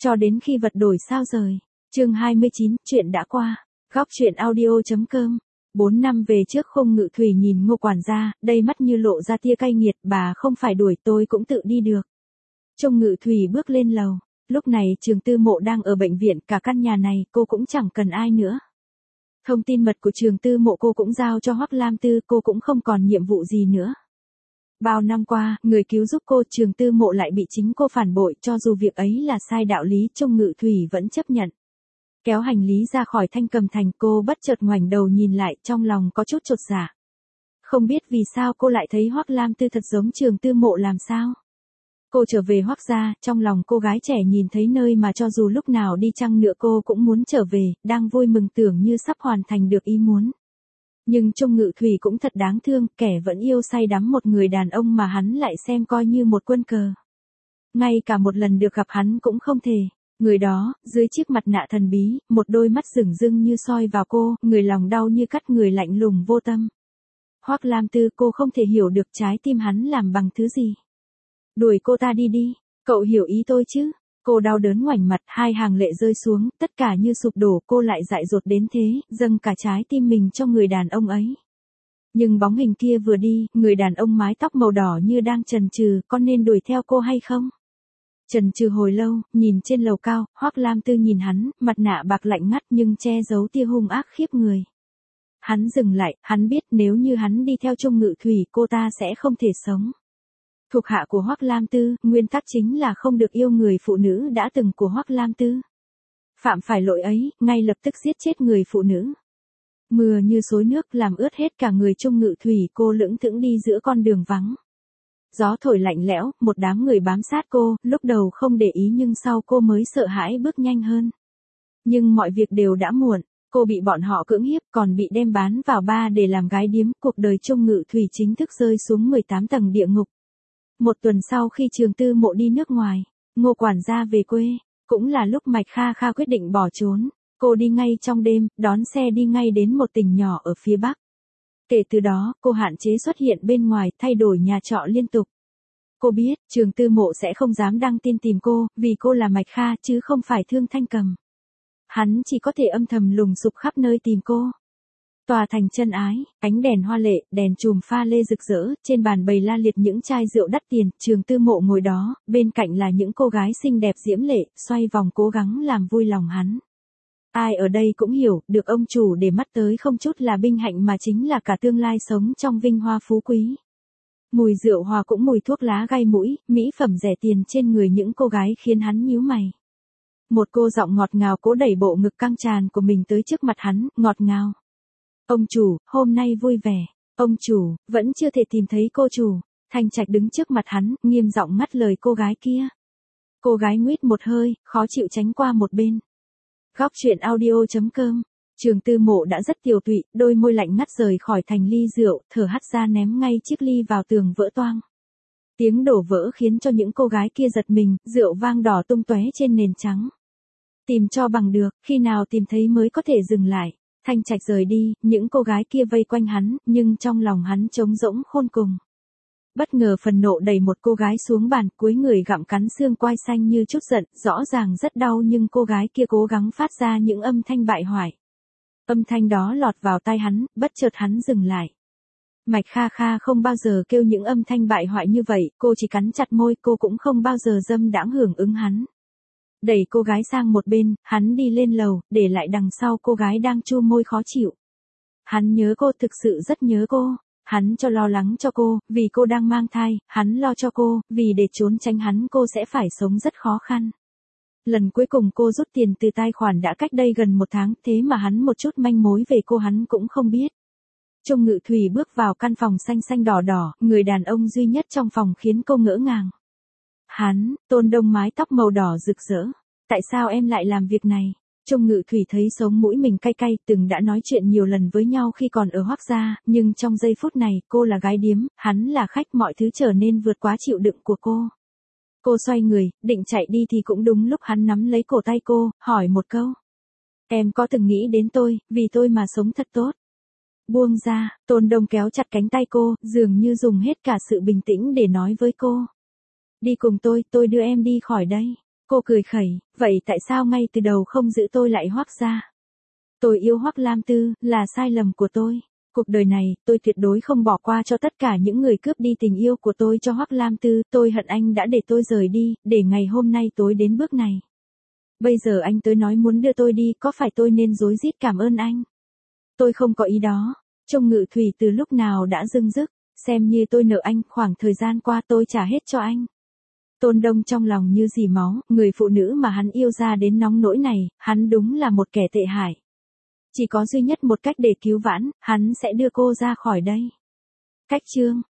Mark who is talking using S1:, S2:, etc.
S1: Cho đến khi vật đổi sao rời. Chương 29, chuyện đã qua. Góc truyện audio.com. 4 năm về trước Khung Ngự Thủy nhìn Ngô quản gia, đầy mắt như lộ ra tia cay nghiệt, bà không phải đuổi tôi cũng tự đi được. Trông Ngự Thủy bước lên lầu. Lúc này Trường Tư Mộ đang ở bệnh viện, cả căn nhà này cô cũng chẳng cần ai nữa. Thông tin mật của Trường Tư Mộ cô cũng giao cho Hoắc Lam Tư, cô cũng không còn nhiệm vụ gì nữa. Bao năm qua, người cứu giúp cô Trường Tư Mộ lại bị chính cô phản bội, cho dù việc ấy là sai đạo lý, Trông Ngự Thủy vẫn chấp nhận. Kéo hành lý ra khỏi Thanh Cầm Thành, cô bất chợt ngoảnh đầu nhìn lại, trong lòng có chút chột dạ. Không biết vì sao cô lại thấy Hoắc Lam Tư thật giống Trường Tư Mộ làm sao. Cô trở về Hoắc gia, trong lòng cô gái trẻ nhìn thấy nơi mà cho dù lúc nào đi chăng nữa cô cũng muốn trở về, đang vui mừng tưởng như sắp hoàn thành được ý muốn. Nhưng Trông Ngự Thủy cũng thật đáng thương, kẻ vẫn yêu say đắm một người đàn ông mà hắn lại xem coi như một quân cờ. Ngay cả một lần được gặp hắn cũng không thể. Người đó, dưới chiếc mặt nạ thần bí, một đôi mắt rửng rưng như soi vào cô, người lòng đau như cắt, người lạnh lùng vô tâm. Hoắc Lam Tư, cô không thể hiểu được trái tim hắn làm bằng thứ gì. Đuổi cô ta đi đi, cậu hiểu ý tôi chứ? Cô đau đớn ngoảnh mặt, hai hàng lệ rơi xuống, tất cả như sụp đổ, cô lại dại dột đến thế, dâng cả trái tim mình cho người đàn ông ấy. Nhưng bóng hình kia vừa đi, người đàn ông mái tóc màu đỏ như đang chần chừ, có nên đuổi theo cô hay không? Chần chừ hồi lâu, nhìn trên lầu cao, Hoắc Lam Tư nhìn hắn, mặt nạ bạc lạnh ngắt nhưng che giấu tia hung ác khiếp người. Hắn dừng lại, hắn biết nếu như hắn đi theo Trông Ngự Thủy cô ta sẽ không thể sống. Thuộc hạ của Hoắc Lam Tư, nguyên tắc chính là không được yêu người phụ nữ đã từng của Hoắc Lam Tư. Phạm phải lỗi ấy, ngay lập tức giết chết người phụ nữ. Mưa như xối nước làm ướt hết cả người Trông Ngự Thủy, cô lững thững đi giữa con đường vắng. Gió thổi lạnh lẽo, một đám người bám sát cô, lúc đầu không để ý nhưng sau cô mới sợ hãi bước nhanh hơn. Nhưng mọi việc đều đã muộn, cô bị bọn họ cưỡng hiếp còn bị đem bán vào bar để làm gái điếm, cuộc đời Trông Ngự Thủy chính thức rơi xuống 18 tầng địa ngục. Một tuần sau khi Trường Tư Mộ đi nước ngoài, Ngô quản gia về quê, cũng là lúc Mạch Kha Kha quyết định bỏ trốn. Cô đi ngay trong đêm, đón xe đi ngay đến một tỉnh nhỏ ở phía Bắc. Kể từ đó, cô hạn chế xuất hiện bên ngoài, thay đổi nhà trọ liên tục. Cô biết, Trường Tư Mộ sẽ không dám đăng tin tìm cô, vì cô là Mạch Kha chứ không phải Thương Thanh Cầm. Hắn chỉ có thể âm thầm lùng sục khắp nơi tìm cô. Tòa thành chân ái, ánh đèn hoa lệ, đèn chùm pha lê rực rỡ, trên bàn bày la liệt những chai rượu đắt tiền, Trường Tư Mộ ngồi đó, bên cạnh là những cô gái xinh đẹp diễm lệ, xoay vòng cố gắng làm vui lòng hắn. Ai ở đây cũng hiểu, được ông chủ để mắt tới không chút là vinh hạnh mà chính là cả tương lai sống trong vinh hoa phú quý. Mùi rượu hòa cũng mùi thuốc lá gai mũi, mỹ phẩm rẻ tiền trên người những cô gái khiến hắn nhíu mày. Một cô giọng ngọt ngào cố đẩy bộ ngực căng tràn của mình tới trước mặt hắn, ngọt ngào. Ông chủ, hôm nay vui vẻ. Ông chủ, vẫn chưa thể tìm thấy cô chủ. Thanh Trạch đứng trước mặt hắn, nghiêm giọng ngắt lời cô gái kia. Cô gái nguýt một hơi, khó chịu tránh qua một bên. Góc truyện audio.com. Trường Tư Mộ đã rất tiều tụy, đôi môi lạnh ngắt rời khỏi thành ly rượu, thở hắt ra ném ngay chiếc ly vào tường vỡ toang. Tiếng đổ vỡ khiến cho những cô gái kia giật mình, rượu vang đỏ tung tóe trên nền trắng. Tìm cho bằng được, khi nào tìm thấy mới có thể dừng lại. Thanh Trạch rời đi, những cô gái kia vây quanh hắn, nhưng trong lòng hắn trống rỗng khôn cùng. Bất ngờ phần nộ đẩy một cô gái xuống bàn, cúi người gặm cắn xương quai xanh như chút giận, rõ ràng rất đau nhưng cô gái kia cố gắng phát ra những âm thanh bại hoại. Âm thanh đó lọt vào tai hắn, bất chợt hắn dừng lại. Mạch Kha Kha không bao giờ kêu những âm thanh bại hoại như vậy, cô chỉ cắn chặt môi, cô cũng không bao giờ dâm đãng hưởng ứng hắn. Đẩy cô gái sang một bên, hắn đi lên lầu, để lại đằng sau cô gái đang chu môi khó chịu. Hắn nhớ cô, thực sự rất nhớ cô. Hắn cho lo lắng cho cô, vì cô đang mang thai, hắn lo cho cô, vì để trốn tránh hắn cô sẽ phải sống rất khó khăn. Lần cuối cùng cô rút tiền từ tài khoản đã cách đây gần 1 tháng, thế mà hắn một chút manh mối về cô hắn cũng không biết. Trông Ngự Thủy bước vào căn phòng xanh xanh đỏ đỏ, người đàn ông duy nhất trong phòng khiến cô ngỡ ngàng. Hắn, Tôn Đông mái tóc màu đỏ rực rỡ. Tại sao em lại làm việc này? Trông Ngự Thủy thấy sống mũi mình cay cay, từng đã nói chuyện nhiều lần với nhau khi còn ở Hoắc gia, nhưng trong giây phút này, cô là gái điếm, hắn là khách, mọi thứ trở nên vượt quá chịu đựng của cô. Cô xoay người, định chạy đi thì cũng đúng lúc hắn nắm lấy cổ tay cô, hỏi một câu. Em có từng nghĩ đến tôi, vì tôi mà sống thật tốt? Buông ra, Tôn Đông kéo chặt cánh tay cô, dường như dùng hết cả sự bình tĩnh để nói với cô. Đi cùng tôi đưa em đi khỏi đây. Cô cười khẩy, vậy tại sao ngay từ đầu không giữ tôi lại Hoắc gia? Tôi yêu Hoắc Lam Tư, là sai lầm của tôi. Cuộc đời này, tôi tuyệt đối không bỏ qua cho tất cả những người cướp đi tình yêu của tôi cho Hoắc Lam Tư. Tôi hận anh đã để tôi rời đi, để ngày hôm nay tối đến bước này. Bây giờ anh tới nói muốn đưa tôi đi, có phải tôi nên rối rít cảm ơn anh? Tôi không có ý đó. Trông Ngự Thủy từ lúc nào đã dưng dứt, xem như tôi nợ anh, khoảng thời gian qua tôi trả hết cho anh. Tôn Đông trong lòng như dì máu, người phụ nữ mà hắn yêu ra đến nóng nỗi này, hắn đúng là một kẻ tệ hại. Chỉ có duy nhất một cách để cứu vãn, hắn sẽ đưa cô ra khỏi đây. Cách chương